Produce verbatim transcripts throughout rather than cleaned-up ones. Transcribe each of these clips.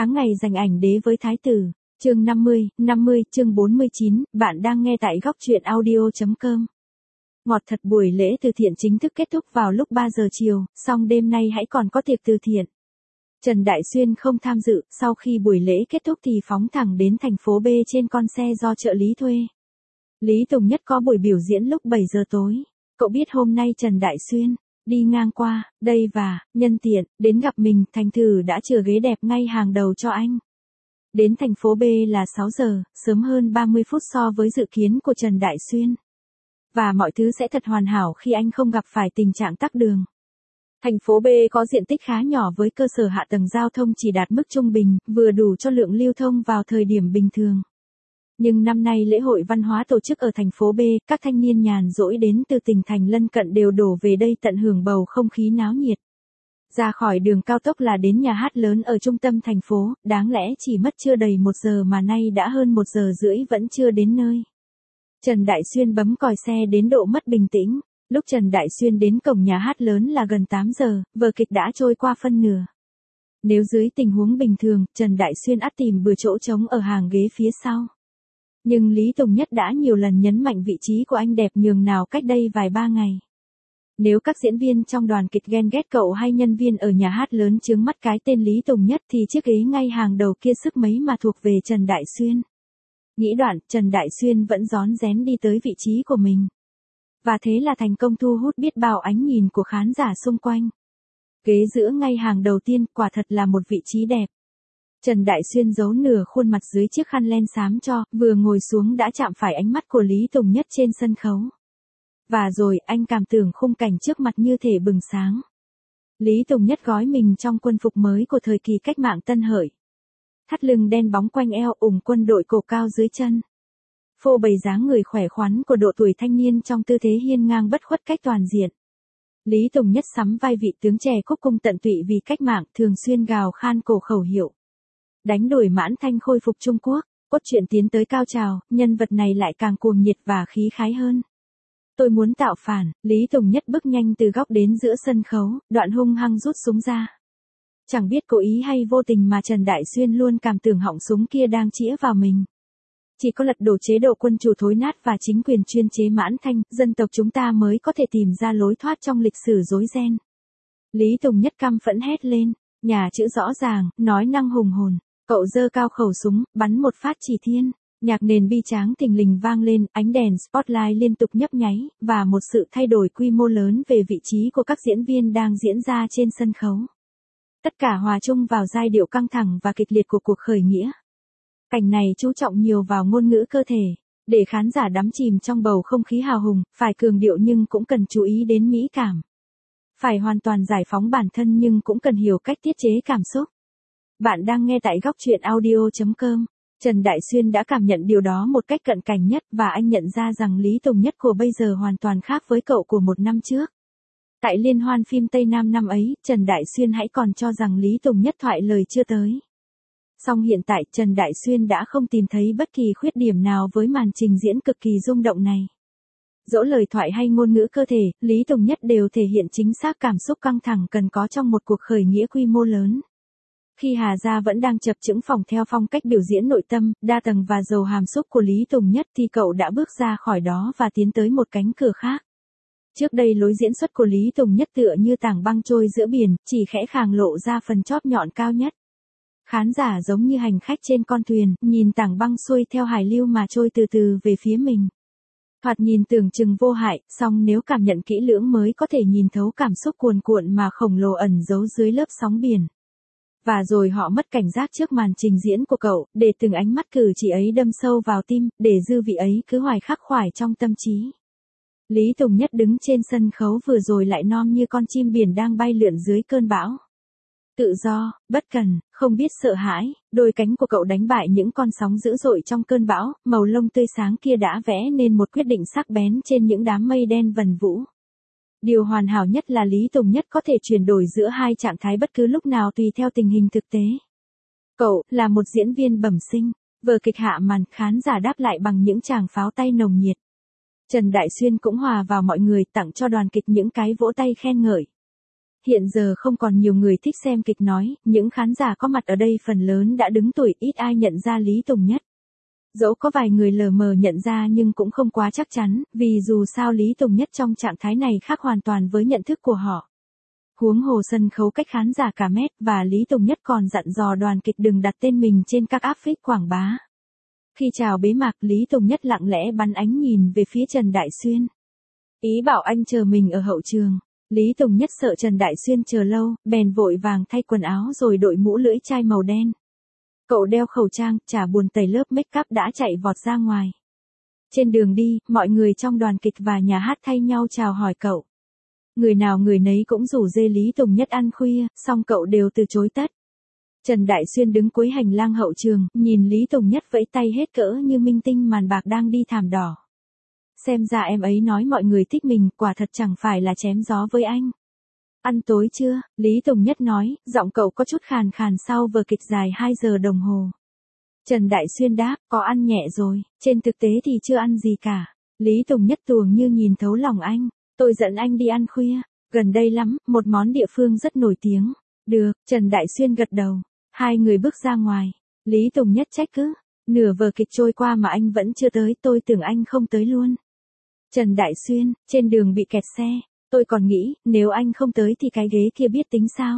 Tháng ngày dành ảnh đế với Thái tử, chương năm mươi, năm mươi, chương bốn mươi chín, bạn đang nghe tại góc truyện audio chấm com. Ngọt thật, buổi lễ từ thiện chính thức kết thúc vào lúc ba giờ chiều, song đêm nay hãy còn có tiệc từ thiện. Trần Đại Xuyên không tham dự, sau khi buổi lễ kết thúc thì phóng thẳng đến thành phố B trên con xe do trợ lý thuê. Lý Tùng Nhất có buổi biểu diễn lúc bảy giờ tối. Cậu biết hôm nay Trần Đại Xuyên đi ngang qua đây và, nhân tiện, đến gặp mình, thành thử đã chừa ghế đẹp ngay hàng đầu cho anh. Đến thành phố B là sáu giờ, sớm hơn ba mươi phút so với dự kiến của Trần Đại Xuyên. Và mọi thứ sẽ thật hoàn hảo khi anh không gặp phải tình trạng tắc đường. Thành phố B có diện tích khá nhỏ với cơ sở hạ tầng giao thông chỉ đạt mức trung bình, vừa đủ cho lượng lưu thông vào thời điểm bình thường. Nhưng năm nay lễ hội văn hóa tổ chức ở thành phố B, các thanh niên nhàn rỗi đến từ tỉnh thành lân cận đều đổ về đây tận hưởng bầu không khí náo nhiệt. Ra khỏi đường cao tốc là đến nhà hát lớn ở trung tâm thành phố, đáng lẽ chỉ mất chưa đầy một giờ mà nay đã hơn một giờ rưỡi vẫn chưa đến nơi. Trần Đại Xuyên bấm còi xe đến độ mất bình tĩnh. Lúc Trần Đại Xuyên đến cổng nhà hát lớn là gần tám giờ, vở kịch đã trôi qua phân nửa. Nếu dưới tình huống bình thường, Trần Đại Xuyên ắt tìm bừa chỗ trống ở hàng ghế phía sau. Nhưng Lý Tùng Nhất đã nhiều lần nhấn mạnh vị trí của anh đẹp nhường nào cách đây vài ba ngày. Nếu các diễn viên trong đoàn kịch ghen ghét cậu hay nhân viên ở nhà hát lớn chướng mắt cái tên Lý Tùng Nhất thì chiếc ghế ngay hàng đầu kia sức mấy mà thuộc về Trần Đại Xuyên. Nghĩ đoạn, Trần Đại Xuyên vẫn rón rén đi tới vị trí của mình. Và thế là thành công thu hút biết bao ánh nhìn của khán giả xung quanh. Ghế giữa ngay hàng đầu tiên quả thật là một vị trí đẹp. Trần Đại Xuyên giấu nửa khuôn mặt dưới chiếc khăn len xám cho, vừa ngồi xuống đã chạm phải ánh mắt của Lý Tùng Nhất trên sân khấu. Và rồi anh cảm tưởng khung cảnh trước mặt như thể bừng sáng. Lý Tùng Nhất gói mình trong quân phục mới của thời kỳ cách mạng Tân Hợi. Thắt lưng đen bóng quanh eo, ủng quân đội cổ cao dưới chân. Phô bày dáng người khỏe khoắn của độ tuổi thanh niên trong tư thế hiên ngang bất khuất cách toàn diện. Lý Tùng Nhất sắm vai vị tướng trẻ cúc cung tận tụy vì cách mạng, thường xuyên gào khan cổ khẩu hiệu. Đánh đuổi Mãn Thanh khôi phục Trung Quốc, cốt truyện tiến tới cao trào, nhân vật này lại càng cuồng nhiệt và khí khái hơn. Tôi muốn tạo phản, Lý Tùng Nhất bước nhanh từ góc đến giữa sân khấu, đoạn hung hăng rút súng ra. Chẳng biết cố ý hay vô tình mà Trần Đại Xuyên luôn cảm tưởng họng súng kia đang chĩa vào mình. Chỉ có lật đổ chế độ quân chủ thối nát và chính quyền chuyên chế Mãn Thanh, dân tộc chúng ta mới có thể tìm ra lối thoát trong lịch sử rối ren. Lý Tùng Nhất căm phẫn hét lên, nhà chữ rõ ràng, nói năng hùng hồn. Cậu giơ cao khẩu súng, bắn một phát chỉ thiên. Nhạc nền bi tráng thình lình vang lên, ánh đèn spotlight liên tục nhấp nháy, và một sự thay đổi quy mô lớn về vị trí của các diễn viên đang diễn ra trên sân khấu. Tất cả hòa chung vào giai điệu căng thẳng và kịch liệt của cuộc khởi nghĩa. Cảnh này chú trọng nhiều vào ngôn ngữ cơ thể, để khán giả đắm chìm trong bầu không khí hào hùng, phải cường điệu nhưng cũng cần chú ý đến mỹ cảm. Phải hoàn toàn giải phóng bản thân nhưng cũng cần hiểu cách tiết chế cảm xúc. Bạn đang nghe tại góc truyện audio chấm com. Trần Đại Xuyên đã cảm nhận điều đó một cách cận cảnh nhất và anh nhận ra rằng Lý Tùng Nhất của bây giờ hoàn toàn khác với cậu của một năm trước. Tại liên hoan phim Tây Nam năm ấy, Trần Đại Xuyên hãy còn cho rằng Lý Tùng Nhất thoại lời chưa tới. Song hiện tại Trần Đại Xuyên đã không tìm thấy bất kỳ khuyết điểm nào với màn trình diễn cực kỳ rung động này. Dẫu lời thoại hay ngôn ngữ cơ thể, Lý Tùng Nhất đều thể hiện chính xác cảm xúc căng thẳng cần có trong một cuộc khởi nghĩa quy mô lớn. Khi Hà Gia vẫn đang chập chững phòng theo phong cách biểu diễn nội tâm, đa tầng và giàu hàm xúc của Lý Tùng Nhất thì cậu đã bước ra khỏi đó và tiến tới một cánh cửa khác. Trước đây lối diễn xuất của Lý Tùng Nhất tựa như tảng băng trôi giữa biển, chỉ khẽ khàng lộ ra phần chóp nhọn cao nhất. Khán giả giống như hành khách trên con thuyền, nhìn tảng băng xuôi theo hải lưu mà trôi từ từ về phía mình. Thoạt nhìn tưởng chừng vô hại, song nếu cảm nhận kỹ lưỡng mới có thể nhìn thấu cảm xúc cuồn cuộn mà khổng lồ ẩn giấu dưới lớp sóng biển. Và rồi họ mất cảnh giác trước màn trình diễn của cậu, để từng ánh mắt cử chỉ ấy đâm sâu vào tim, để dư vị ấy cứ hoài khắc khoải trong tâm trí. Lý Tùng Nhất đứng trên sân khấu vừa rồi lại non như con chim biển đang bay lượn dưới cơn bão. Tự do, bất cần, không biết sợ hãi, đôi cánh của cậu đánh bại những con sóng dữ dội trong cơn bão, màu lông tươi sáng kia đã vẽ nên một quyết định sắc bén trên những đám mây đen vần vũ. Điều hoàn hảo nhất là Lý Tùng Nhất có thể chuyển đổi giữa hai trạng thái bất cứ lúc nào tùy theo tình hình thực tế. Cậu là một diễn viên bẩm sinh, vở kịch hạ màn, khán giả đáp lại bằng những tràng pháo tay nồng nhiệt. Trần Đại Xuyên cũng hòa vào mọi người, tặng cho đoàn kịch những cái vỗ tay khen ngợi. Hiện giờ không còn nhiều người thích xem kịch nói, những khán giả có mặt ở đây phần lớn đã đứng tuổi, ít ai nhận ra Lý Tùng Nhất. Dẫu có vài người lờ mờ nhận ra nhưng cũng không quá chắc chắn, vì dù sao Lý Tùng Nhất trong trạng thái này khác hoàn toàn với nhận thức của họ. Huống hồ sân khấu cách khán giả cả mét, và Lý Tùng Nhất còn dặn dò đoàn kịch đừng đặt tên mình trên các áp phích quảng bá. Khi chào bế mạc, Lý Tùng Nhất lặng lẽ bắn ánh nhìn về phía Trần Đại Xuyên. Ý bảo anh chờ mình ở hậu trường. Lý Tùng Nhất sợ Trần Đại Xuyên chờ lâu, bèn vội vàng thay quần áo rồi đội mũ lưỡi chai màu đen. Cậu đeo khẩu trang, chả buồn tẩy lớp make up đã chạy vọt ra ngoài. Trên đường đi, mọi người trong đoàn kịch và nhà hát thay nhau chào hỏi cậu. Người nào người nấy cũng rủ dê Lý Tùng Nhất ăn khuya, song cậu đều từ chối tất. Trần Đại Xuyên đứng cuối hành lang hậu trường, nhìn Lý Tùng Nhất vẫy tay hết cỡ như minh tinh màn bạc đang đi thảm đỏ. Xem ra em ấy nói mọi người thích mình, quả thật chẳng phải là chém gió với anh. Ăn tối chưa? Lý Tùng Nhất nói, giọng cậu có chút khàn khàn sau vở kịch dài hai giờ đồng hồ. Trần Đại Xuyên đáp, có ăn nhẹ rồi, trên thực tế thì chưa ăn gì cả. Lý Tùng Nhất tuồng như nhìn thấu lòng anh, tôi dẫn anh đi ăn khuya, gần đây lắm, một món địa phương rất nổi tiếng. Được, Trần Đại Xuyên gật đầu, hai người bước ra ngoài. Lý Tùng Nhất trách cứ, nửa vở kịch trôi qua mà anh vẫn chưa tới, tôi tưởng anh không tới luôn. Trần Đại Xuyên, trên đường bị kẹt xe, tôi còn nghĩ, nếu anh không tới thì cái ghế kia biết tính sao.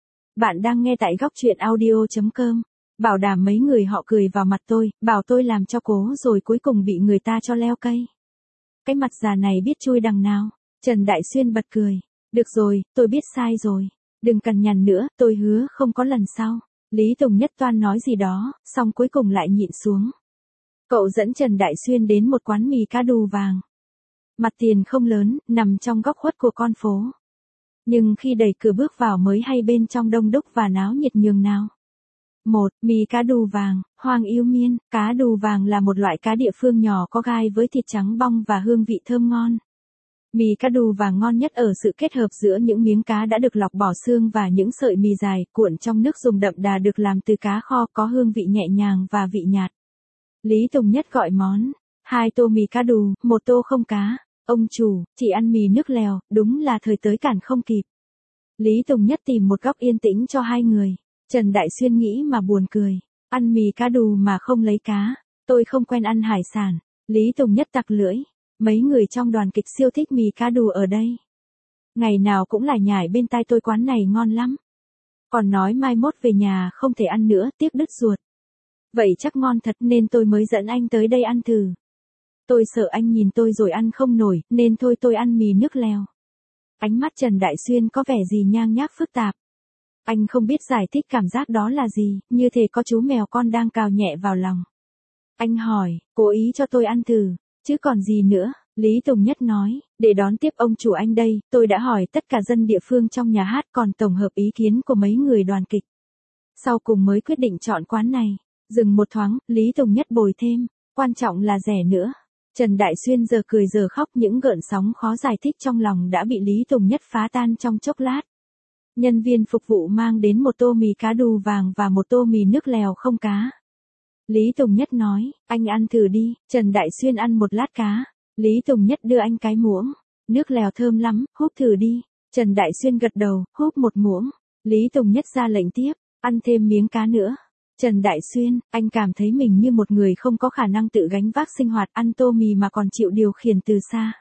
Bạn đang nghe tại góc truyện audio chấm com. Bảo đảm mấy người họ cười vào mặt tôi, bảo tôi làm cho cố rồi cuối cùng bị người ta cho leo cây. Cái mặt già này biết chui đằng nào. Trần Đại Xuyên bật cười. Được rồi, tôi biết sai rồi. Đừng cằn nhằn nữa, tôi hứa không có lần sau. Lý Tùng Nhất toan nói gì đó, xong cuối cùng lại nhịn xuống. Cậu dẫn Trần Đại Xuyên đến một quán mì cá đù vàng. Mặt tiền không lớn, nằm trong góc khuất của con phố. Nhưng khi đẩy cửa bước vào mới hay bên trong đông đúc và náo nhiệt nhường nào. Một, mì cá đù vàng, Hoàng Yêu Miên. Cá đù vàng là một loại cá địa phương nhỏ có gai với thịt trắng bong và hương vị thơm ngon. Mì cá đù vàng ngon nhất ở sự kết hợp giữa những miếng cá đã được lọc bỏ xương và những sợi mì dài cuộn trong nước dùng đậm đà được làm từ cá kho có hương vị nhẹ nhàng và vị nhạt. Lý Tùng Nhất gọi món, hai tô mì cá đù, một tô không cá. Ông chủ, chỉ ăn mì nước lèo, đúng là thời tới cản không kịp. Lý Tùng Nhất tìm một góc yên tĩnh cho hai người. Trần Đại Xuyên nghĩ mà buồn cười. Ăn mì cá đù mà không lấy cá. Tôi không quen ăn hải sản. Lý Tùng Nhất tặc lưỡi. Mấy người trong đoàn kịch siêu thích mì cá đù ở đây. Ngày nào cũng lải nhải bên tai tôi quán này ngon lắm. Còn nói mai mốt về nhà không thể ăn nữa, tiếc đứt ruột. Vậy chắc ngon thật nên tôi mới dẫn anh tới đây ăn thử. Tôi sợ anh nhìn tôi rồi ăn không nổi, nên thôi tôi ăn mì nước lèo. Ánh mắt Trần Đại Xuyên có vẻ gì nhang nhác phức tạp. Anh không biết giải thích cảm giác đó là gì, như thể có chú mèo con đang cào nhẹ vào lòng. Anh hỏi, cố ý cho tôi ăn thử, chứ còn gì nữa, Lý Tùng Nhất nói, để đón tiếp ông chủ anh đây, tôi đã hỏi tất cả dân địa phương trong nhà hát còn tổng hợp ý kiến của mấy người đoàn kịch. Sau cùng mới quyết định chọn quán này. Dừng một thoáng, Lý Tùng Nhất bồi thêm, quan trọng là rẻ nữa. Trần Đại Xuyên giờ cười giờ khóc, những gợn sóng khó giải thích trong lòng đã bị Lý Tùng Nhất phá tan trong chốc lát. Nhân viên phục vụ mang đến một tô mì cá đù vàng và một tô mì nước lèo không cá. Lý Tùng Nhất nói, anh ăn thử đi. Trần Đại Xuyên ăn một lát cá. Lý Tùng Nhất đưa anh cái muỗng. Nước lèo thơm lắm, húp thử đi. Trần Đại Xuyên gật đầu, húp một muỗng. Lý Tùng Nhất ra lệnh tiếp, ăn thêm miếng cá nữa. Trần Đại Xuyên, anh cảm thấy mình như một người không có khả năng tự gánh vác sinh hoạt, ăn tô mì mà còn chịu điều khiển từ xa.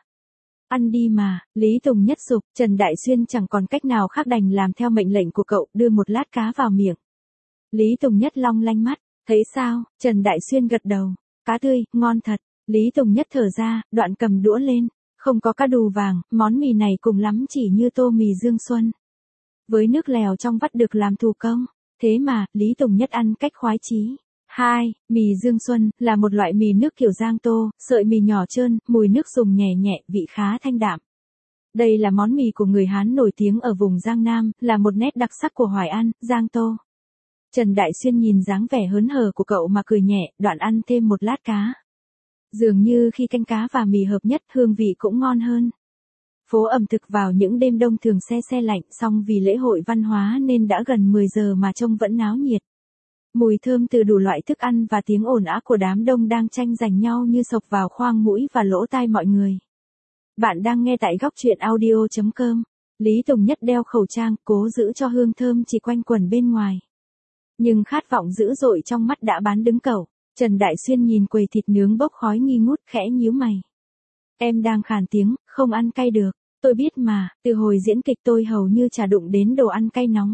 Ăn đi mà, Lý Tùng Nhất giục. Trần Đại Xuyên chẳng còn cách nào khác đành làm theo mệnh lệnh của cậu, đưa một lát cá vào miệng. Lý Tùng Nhất long lanh mắt, thấy sao? Trần Đại Xuyên gật đầu, cá tươi, ngon thật. Lý Tùng Nhất thở ra, đoạn cầm đũa lên, không có cá đù vàng, món mì này cùng lắm chỉ như tô mì Dương Xuân. Với nước lèo trong vắt được làm thủ công. Thế mà, Lý Tùng Nhất ăn cách khoái chí. hai. Mì Dương Xuân, là một loại mì nước kiểu Giang Tô, sợi mì nhỏ trơn, mùi nước dùng nhẹ nhẹ, vị khá thanh đạm. Đây là món mì của người Hán nổi tiếng ở vùng Giang Nam, là một nét đặc sắc của Hoài An, Giang Tô. Trần Đại Xuyên nhìn dáng vẻ hớn hở của cậu mà cười nhẹ, đoạn ăn thêm một lát cá. Dường như khi canh cá và mì hợp nhất, hương vị cũng ngon hơn. Phố ẩm thực vào những đêm đông thường se se lạnh, song vì lễ hội văn hóa nên đã gần mười giờ mà trông vẫn náo nhiệt. Mùi thơm từ đủ loại thức ăn và tiếng ồn ào của đám đông đang tranh giành nhau như xộc vào khoang mũi và lỗ tai mọi người. Bạn đang nghe tại góc truyện audio chấm com. Lý Tùng Nhất đeo khẩu trang, cố giữ cho hương thơm chỉ quanh quẩn bên ngoài. Nhưng khát vọng dữ dội trong mắt đã bán đứng cẩu. Trần Đại Xuyên nhìn quầy thịt nướng bốc khói nghi ngút, khẽ nhíu mày. Em đang khàn tiếng, không ăn cay được. Tôi biết mà, từ hồi diễn kịch tôi hầu như chả đụng đến đồ ăn cay nóng.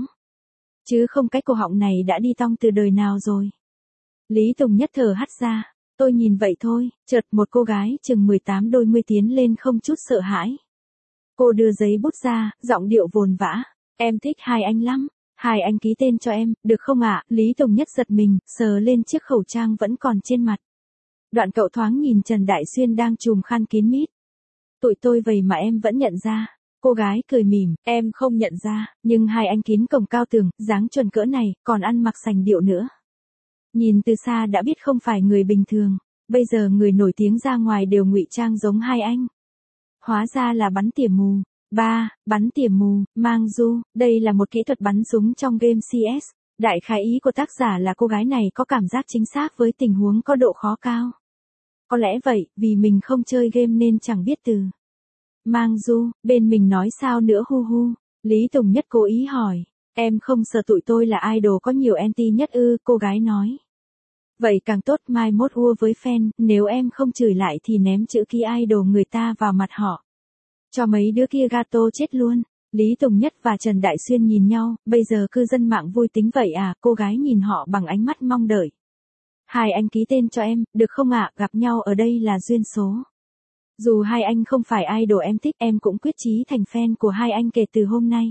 Chứ không cái cổ họng này đã đi tong từ đời nào rồi. Lý Tùng Nhất thở hắt ra. Tôi nhìn vậy thôi, chợt một cô gái chừng mười tám đôi mươi tiến lên không chút sợ hãi. Cô đưa giấy bút ra, giọng điệu vồn vã. Em thích hai anh lắm. Hai anh ký tên cho em, được không ạ? Lý Tùng Nhất giật mình, sờ lên chiếc khẩu trang vẫn còn trên mặt. Đoạn cậu thoáng nhìn Trần Đại Xuyên đang trùm khăn kín mít. Tụi tôi vậy mà em vẫn nhận ra. Cô gái cười mỉm, em không nhận ra, nhưng hai anh kín cổng cao tường, dáng chuẩn cỡ này, còn ăn mặc sành điệu nữa. Nhìn từ xa đã biết không phải người bình thường, bây giờ người nổi tiếng ra ngoài đều ngụy trang giống hai anh. Hóa ra là bắn tỉa mù. Ba, bắn tỉa mù, mang du, đây là một kỹ thuật bắn súng trong game xê ét. Đại khái ý của tác giả là cô gái này có cảm giác chính xác với tình huống có độ khó cao. Có lẽ vậy, vì mình không chơi game nên chẳng biết từ. Mang du, bên mình nói sao nữa hu hu. Lý Tùng Nhất cố ý hỏi. Em không sợ tụi tôi là idol có nhiều anti nhất ư, cô gái nói. Vậy càng tốt, mai mốt ua với fan, nếu em không chửi lại thì ném chữ ký idol người ta vào mặt họ. Cho mấy đứa kia gato chết luôn. Lý Tùng Nhất và Trần Đại Xuyên nhìn nhau, bây giờ cư dân mạng vui tính vậy à, cô gái nhìn họ bằng ánh mắt mong đợi. Hai anh ký tên cho em, được không ạ, gặp nhau ở đây là duyên số. Dù hai anh không phải idol em thích, em cũng quyết chí thành fan của hai anh kể từ hôm nay.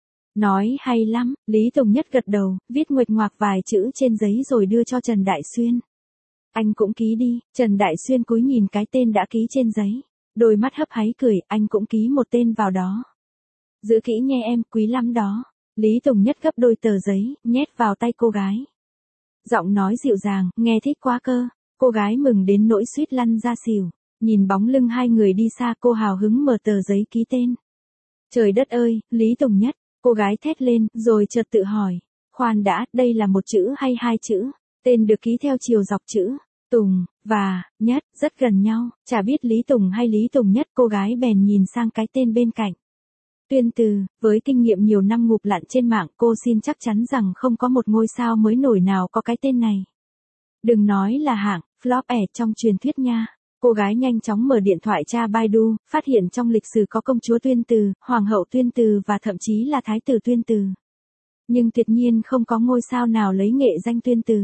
Nói hay lắm, Lý Tùng Nhất gật đầu, viết nguệch ngoạc vài chữ trên giấy rồi đưa cho Trần Đại Xuyên. Anh cũng ký đi, Trần Đại Xuyên cúi nhìn cái tên đã ký trên giấy. Đôi mắt hấp háy cười, anh cũng ký một tên vào đó. Giữ kỹ nghe em, quý lắm đó. Lý Tùng Nhất gấp đôi tờ giấy, nhét vào tay cô gái. Giọng nói dịu dàng, nghe thích quá cơ. Cô gái mừng đến nỗi suýt lăn ra xỉu. Nhìn bóng lưng hai người đi xa, cô hào hứng mở tờ giấy ký tên. Trời đất ơi, Lý Tùng Nhất, cô gái thét lên, rồi chợt tự hỏi. Khoan đã, đây là một chữ hay hai chữ? Tên được ký theo chiều dọc chữ Tùng, và, Nhất, rất gần nhau, chả biết Lý Tùng hay Lý Tùng Nhất, cô gái bèn nhìn sang cái tên bên cạnh. Tuyên Từ, với kinh nghiệm nhiều năm ngụp lặn trên mạng, cô xin chắc chắn rằng không có một ngôi sao mới nổi nào có cái tên này. Đừng nói là hạng, flop ẻ trong truyền thuyết nha. Cô gái nhanh chóng mở điện thoại tra Baidu, phát hiện trong lịch sử có công chúa Tuyên Từ, hoàng hậu Tuyên Từ và thậm chí là thái tử Tuyên Từ. Nhưng tuyệt nhiên không có ngôi sao nào lấy nghệ danh Tuyên Từ.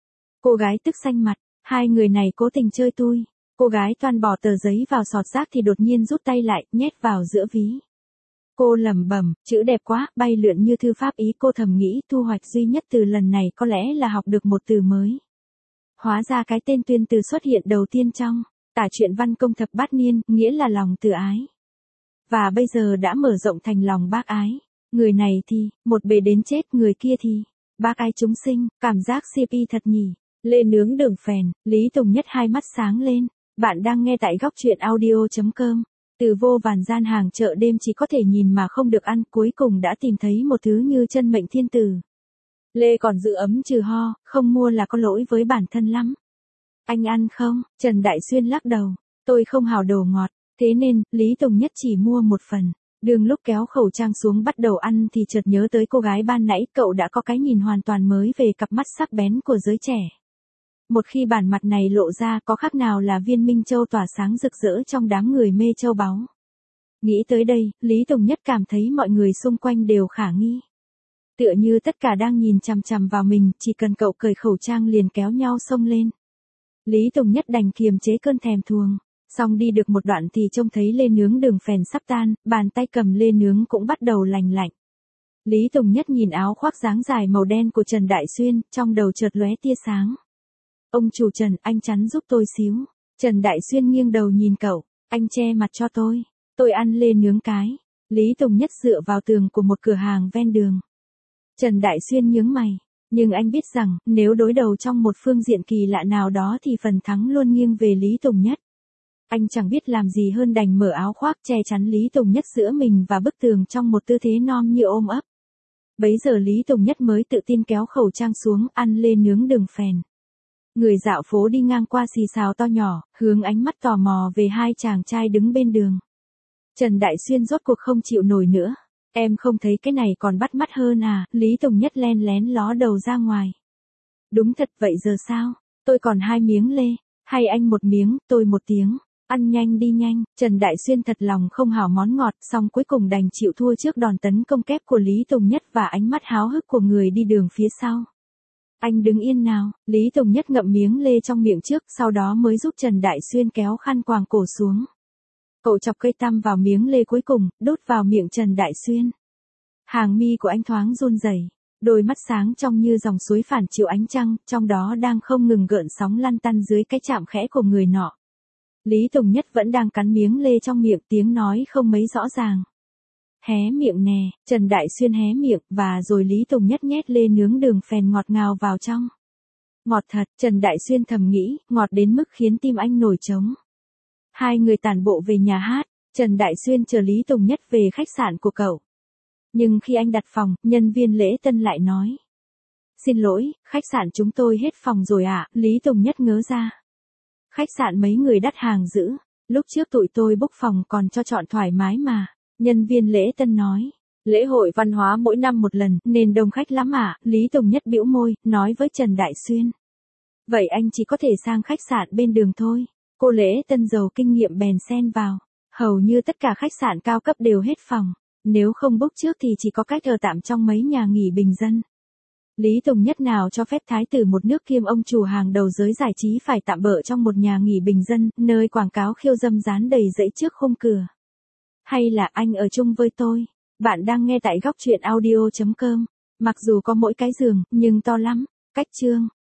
Cô gái tức xanh mặt. Hai người này cố tình chơi tui. Cô gái toan bỏ tờ giấy vào sọt rác thì đột nhiên rút tay lại, nhét vào giữa ví. Cô lẩm bẩm, chữ đẹp quá, bay lượn như thư pháp ý, cô thầm nghĩ thu hoạch duy nhất từ lần này có lẽ là học được một từ mới. Hóa ra cái tên Tuyên Từ xuất hiện đầu tiên trong tả truyện văn công thập bát niên, nghĩa là lòng từ ái. Và bây giờ đã mở rộng thành lòng bác ái. Người này thì, một bề đến chết, người kia thì, bác ái chúng sinh, cảm giác xê pê thật nhỉ. Lê nướng đường phèn, Lý Tùng Nhất hai mắt sáng lên. Bạn đang nghe tại góc truyện audio chấm com. Từ vô vàn gian hàng chợ đêm chỉ có thể nhìn mà không được ăn, cuối cùng đã tìm thấy một thứ như chân mệnh thiên tử. Lê còn giữ ấm trừ ho, không mua là có lỗi với bản thân lắm. Anh ăn không? Trần Đại Xuyên lắc đầu. Tôi không hào đồ ngọt, thế nên, Lý Tùng Nhất chỉ mua một phần. Đường lúc kéo khẩu trang xuống bắt đầu ăn thì chợt nhớ tới cô gái ban nãy, cậu đã có cái nhìn hoàn toàn mới về cặp mắt sắc bén của giới trẻ. Một khi bản mặt này lộ ra có khác nào là viên minh châu tỏa sáng rực rỡ trong đám người mê châu báu. Nghĩ tới đây, Lý Tùng Nhất cảm thấy mọi người xung quanh đều khả nghi. Tựa như tất cả đang nhìn chằm chằm vào mình, chỉ cần cậu cởi khẩu trang liền kéo nhau xông lên. Lý Tùng Nhất đành kiềm chế cơn thèm thuồng. Xong đi được một đoạn thì trông thấy lê nướng đường phèn sắp tan, bàn tay cầm lê nướng cũng bắt đầu lành lạnh. Lý Tùng Nhất nhìn áo khoác dáng dài màu đen của Trần Đại Xuyên, trong đầu chợt lóe tia sáng. Ông chủ Trần, anh chắn giúp tôi xíu. Trần Đại Xuyên nghiêng đầu nhìn cậu, anh che mặt cho tôi. Tôi ăn lê nướng cái. Lý Tùng Nhất dựa vào tường của một cửa hàng ven đường. Trần Đại Xuyên nhướng mày. Nhưng anh biết rằng, nếu đối đầu trong một phương diện kỳ lạ nào đó thì phần thắng luôn nghiêng về Lý Tùng Nhất. Anh chẳng biết làm gì hơn đành mở áo khoác che chắn Lý Tùng Nhất giữa mình và bức tường trong một tư thế non như ôm ấp. Bấy giờ Lý Tùng Nhất mới tự tin kéo khẩu trang xuống, ăn lê nướng đường phèn. Người dạo phố đi ngang qua xì xào to nhỏ, hướng ánh mắt tò mò về hai chàng trai đứng bên đường. Trần Đại Xuyên rốt cuộc không chịu nổi nữa. Em không thấy cái này còn bắt mắt hơn à, Lý Tùng Nhất len lén ló đầu ra ngoài. Đúng thật, vậy giờ sao? Tôi còn hai miếng lê, hay anh một miếng, tôi một tiếng. Ăn nhanh đi nhanh, Trần Đại Xuyên thật lòng không hảo món ngọt, song cuối cùng đành chịu thua trước đòn tấn công kép của Lý Tùng Nhất và ánh mắt háo hức của người đi đường phía sau. Anh đứng yên nào, Lý Tùng Nhất ngậm miếng lê trong miệng trước, sau đó mới giúp Trần Đại Xuyên kéo khăn quàng cổ xuống. Cậu chọc cây tăm vào miếng lê cuối cùng, đút vào miệng Trần Đại Xuyên. Hàng mi của anh thoáng run rẩy, đôi mắt sáng trong như dòng suối phản chiếu ánh trăng, trong đó đang không ngừng gợn sóng lăn tăn dưới cái chạm khẽ của người nọ. Lý Tùng Nhất vẫn đang cắn miếng lê trong miệng, tiếng nói không mấy rõ ràng. Hé miệng nè, Trần Đại Xuyên hé miệng, và rồi Lý Tùng Nhất nhét lê nướng đường phèn ngọt ngào vào trong. Ngọt thật, Trần Đại Xuyên thầm nghĩ, ngọt đến mức khiến tim anh nổi trống. Hai người tản bộ về nhà hát, Trần Đại Xuyên chờ Lý Tùng Nhất về khách sạn của cậu. Nhưng khi anh đặt phòng, nhân viên lễ tân lại nói. Xin lỗi, khách sạn chúng tôi hết phòng rồi ạ, à? Lý Tùng Nhất ngớ ra. Khách sạn mấy người đắt hàng dữ, lúc trước tụi tôi book phòng còn cho chọn thoải mái mà, nhân viên lễ tân nói. Lễ hội văn hóa mỗi năm một lần, nên đông khách lắm ạ, à? Lý Tùng Nhất bĩu môi, nói với Trần Đại Xuyên. Vậy anh chỉ có thể sang khách sạn bên đường thôi. Cô lễ tân giàu kinh nghiệm bèn xen vào. Hầu như tất cả khách sạn cao cấp đều hết phòng. Nếu không book trước thì chỉ có cách ở tạm trong mấy nhà nghỉ bình dân. Lý Tùng Nhất nào cho phép thái tử một nước kiêm ông chủ hàng đầu giới giải trí phải tạm bợ trong một nhà nghỉ bình dân, nơi quảng cáo khiêu dâm dán đầy dãy trước khung cửa. Hay là anh ở chung với tôi? Bạn đang nghe tại góc truyện audio chấm com. Mặc dù có mỗi cái giường, nhưng to lắm. Cách chương